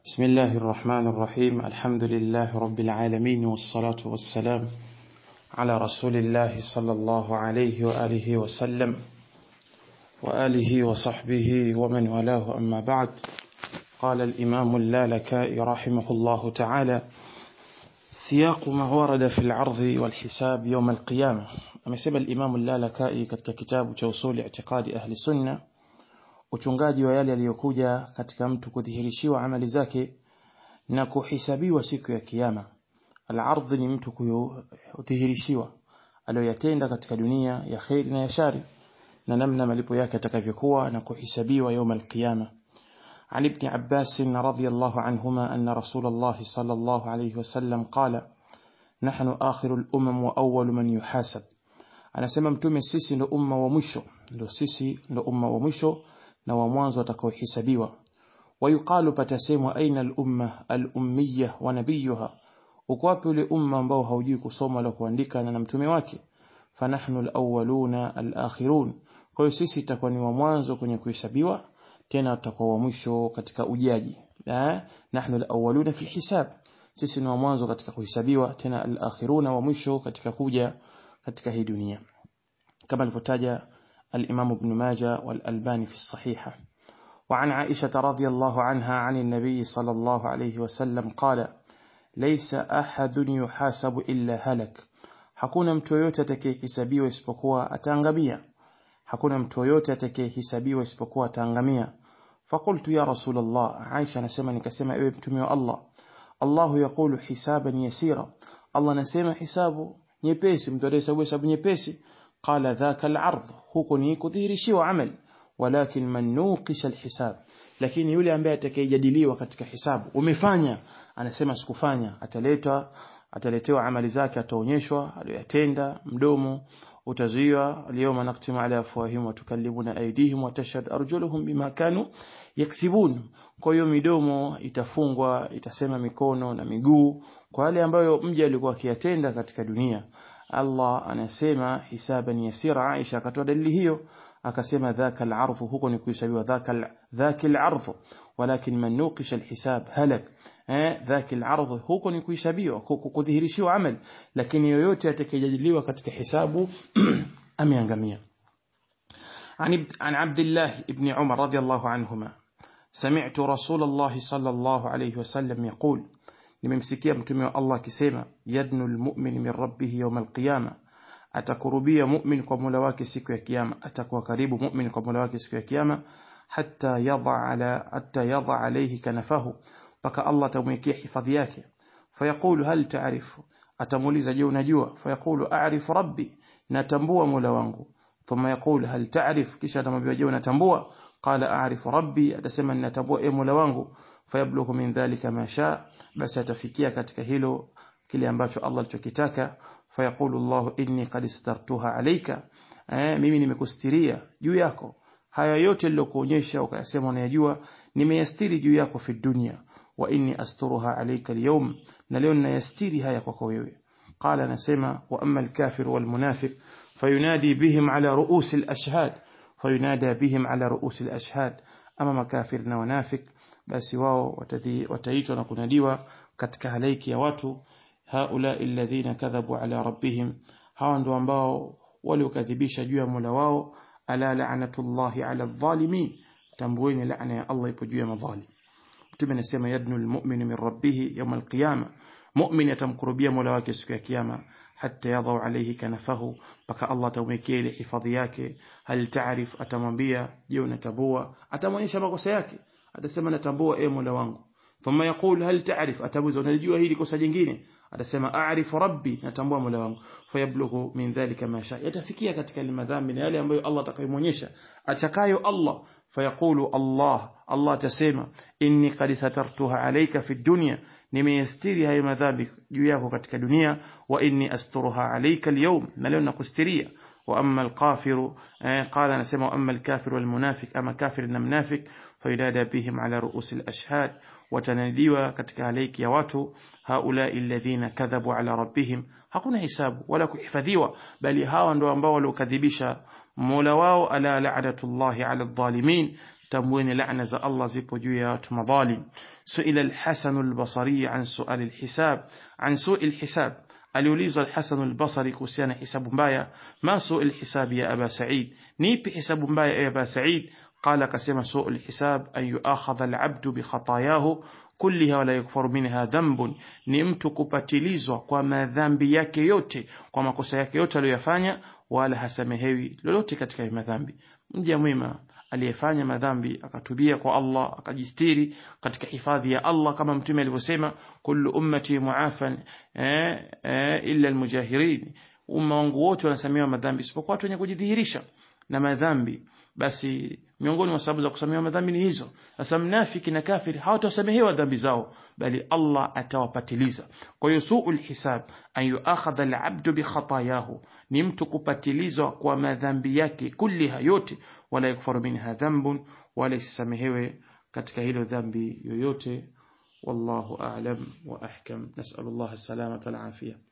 بسم الله الرحمن الرحيم. الحمد لله رب العالمين، والصلاة والسلام على رسول الله صلى الله عليه وآله وسلم وآله وصحبه ومن والاه، أما بعد. قال الإمام اللالكائي رحمه الله تعالى: سياق ما ورد في العرض والحساب يوم القيامة. amesema الإمام اللالكائي katika kitabu cha usuli i'tiqadi ahli sunna, uchungaji wa yale yaliyokuja katika mtu kudhihirishiwa amali zake na kuhisabiwa siku ya kiyama. Al-ardh ni mtu kudhihirishiwa aliyoyatenda katika dunia ya khair na ya shari, na namna malipo yake atakavyokuwa na kuhisabiwa يوم القيامة. عن ابن عباس رضي الله عنهما أن رسول الله صلى الله عليه وسلم قال: نحن آخر الأمم وأول من يحاسب. anasema mtume, sisi ndo umma wa mwisho, na wa mwanzo atakaohesabiwa. Wayuqalu, patasemwa, aina al-umma al-ummiyah wa nabiyuha, uko wapi ule umma ambao haujui kusoma wala kuandika na mtume wake? Fanahnu al-awwaluna al-akhirun, kwa hiyo sisi tutakuwa ni wa mwanzo kwenye kuhesabiwa, tena tutakuwa wa mwisho katika ujaji. Nahnu al-awwaluna fi hisab, sisi ni wa mwanzo katika kuhesabiwa, tena al-akhiruna wa mwisho katika kuja katika hii dunia, kama alivyotaja الإمام ابن ماجه والألباني في الصحيحة. وعن عائشة رضي الله عنها عن النبي صلى الله عليه وسلم قال: ليس أحد يحاسب إلا هلك. hakuna mtu yoyote atakayehesabiwa isipokuwa ataangamia. فقلت يا رسول الله, عائشة anasema nikasema, ewe mtume wa Allah, الله يقول حسابا يسيرا, Allah anasema hisabu nyepesi, mtu atahesabu hisabu nyepesi. قال ذاك العرض, huko ni kudhihirishiwa amal, walakin man nuqisha alhisab, lakini yule ambaye atakayejadiliwa katika hisabu, umefanya, anasema sikufanya, ataletewa amali zake, ataonyeshwa aliyotenda, mdomo utazuiwa, اليوم نختم على أفواههم وتكلمنا أيديهم وتشهد أرجلهم بما كانوا يكسبون. kwa hiyo midomo itafungwa, itasema mikono na miguu kwa wale ambayo mja alikuwa akiyatenda katika dunia. Allah anasema hisaban yasira. Aisha akatoa dalili hiyo akasema dhaka al-ardh, huko ni kuhesabiwa, dhaka al-ardh, walakin man nuqisha al-hisab halak. dhaka al-ardh, huko ni kuhesabiwa, kudhihirishiwa amal, lakini yoyote atakayejadiliwa katika hisabu ameangamia. عن عبد الله ابن عمر رضي الله عنهما سمعت رسول الله صلى الله عليه وسلم يقول, nimemsikia mtume wa Allah akisema, yadnu almu'min min rabbih yawm alqiyama, atakurubia mu'min kwa Mola wake siku ya kiyama, atakuwa karibu mu'min kwa Mola wake siku ya kiyama, hatta yadha alayhi kanafahu, paka Allah atamwekea hifadhi yake. Fayaqulu hal ta'rifu, atamuuliza je, unajua? Fayaqulu a'rifu rabbi, natambua Mola wangu. Thumma yaqulu hal ta'rif, kisha atamwambia je, unatambua? Qala a'rifu rabbi, atasema ninatambua Mola wangu. Fayablughu min dhalika ma shaa, basi atafikia katika hilo kile ambacho Allah alichokitaka. Fayaqulu Allah inni qad istartuha alayka, mimi nimekustiria juu yako haya yote nilokuonyesha ukayasema unayajua, nimeyastiri juu yako fi dunya, wa inni asturuha alayka alyawm, na leo ninayastiri haya kwako wewe. Qala, anasema, wa amma alkafir walmunafiq fayunadi bihim ala ru'us alashhad, ama makafir na wanafik, basi wao wataitwa na kunadiwa katika halaiki ya watu. Haula alladhina kadhabu ala rabbihim, hawa ndio ambao waliokadhibisha juu ya Mola wao. Ala la'natullahi ala adh-dhalimin, tambueni laana ya Allah ipo juu ya madhalim. Mtume anasema yadnu almu'min min rabbih yawm alqiyama, mu'min atamkurubia Mola wake siku ya kiyama, hatta yadhau alayhi kanafahu, paka Allah atamwekea ile hifadhi yake. Hal ta'rif, atamwambia je, unatambua? Atamwonyesha makosa yake, atasema natambua Mola wangu. Thumma yaqul hal ta'rif, atabuza unajua hili kosa jingine, atasema a'rifu rabbi, natambua Mola wangu. Fayablughu min dhalika ma sha, yatafikia katika madhambi na yale ambayo Allah atakayomonyesha atakayo Allah. Fayaqulu Allah atasema inni qad satartuha alayka fi dunya, nimeyastiri hayo madhambi juu yako katika dunia, wa inni asturuha alayka alyawm, na leo nakustiria. Wa amma alkafiru, qala, anasema, wa amma alkafiru walmunafiq, ama kafir na mnafik, fayunada bihim ala ru'us alashhad, watanadiwa katika halaiki ya watu. Haula alladhina kadhabu ala rabbihim, hakuna hisabu wala kuhifadhiwa, bali hawa ndio ambao waliokadhibisha Mola wao. Ala la'natullahi ala adh-dhalimin, tamweni laana za Allah zipo juu ya watu madhalim. Suila al-Hasan al-Basri an su'al al-hisab an su'il hisab, aliulizwa al-Hasan al-Basri kuhusiana hisabu mbaya. Ma su'il hisab ya Aba Sa'id, nipi hisabu mbaya ya Aba Sa'id? Qala, kasema su'ul hisab an yu'akhadha al-'abdu bi khatayahu kulliha wa la yukfaru minha dhanbun, ni mtu kupatilizwa kwa madhambi yake yote, kwa makosa yake yote aliyofanya, wala hasamehewi lolote katika madhambi. Mja mwema aliyefanya madhambi akatubia kwa Allah, akajistiri katika hifadhi ya Allah, kama mtume alivyosema, kullu ummati mu'afan illa almujahirin, umma wangu wote wanasamehewa madhambi isipokuwa watu wenye kujidhihirisha na madhambi. Basi miongoni mwa sababu za kusamehewa madhambi ni hizo. Sasa mnafiki na kafiri hawatasamehewa dhambi zao, bali Allah atawapatiliza. Kwa hiyo su'ul hisab an yu'akhadha al-'abdu bi khatayahu, ni mtu kupatilizwa kwa madhambi yake kulliha yote, wala yakfaru minha dhanbun, wala isamehewe katika hilo dhambi yoyote. Wallahu a'lam wa ahkam. Nas'alullah as-salamata wal afiyah.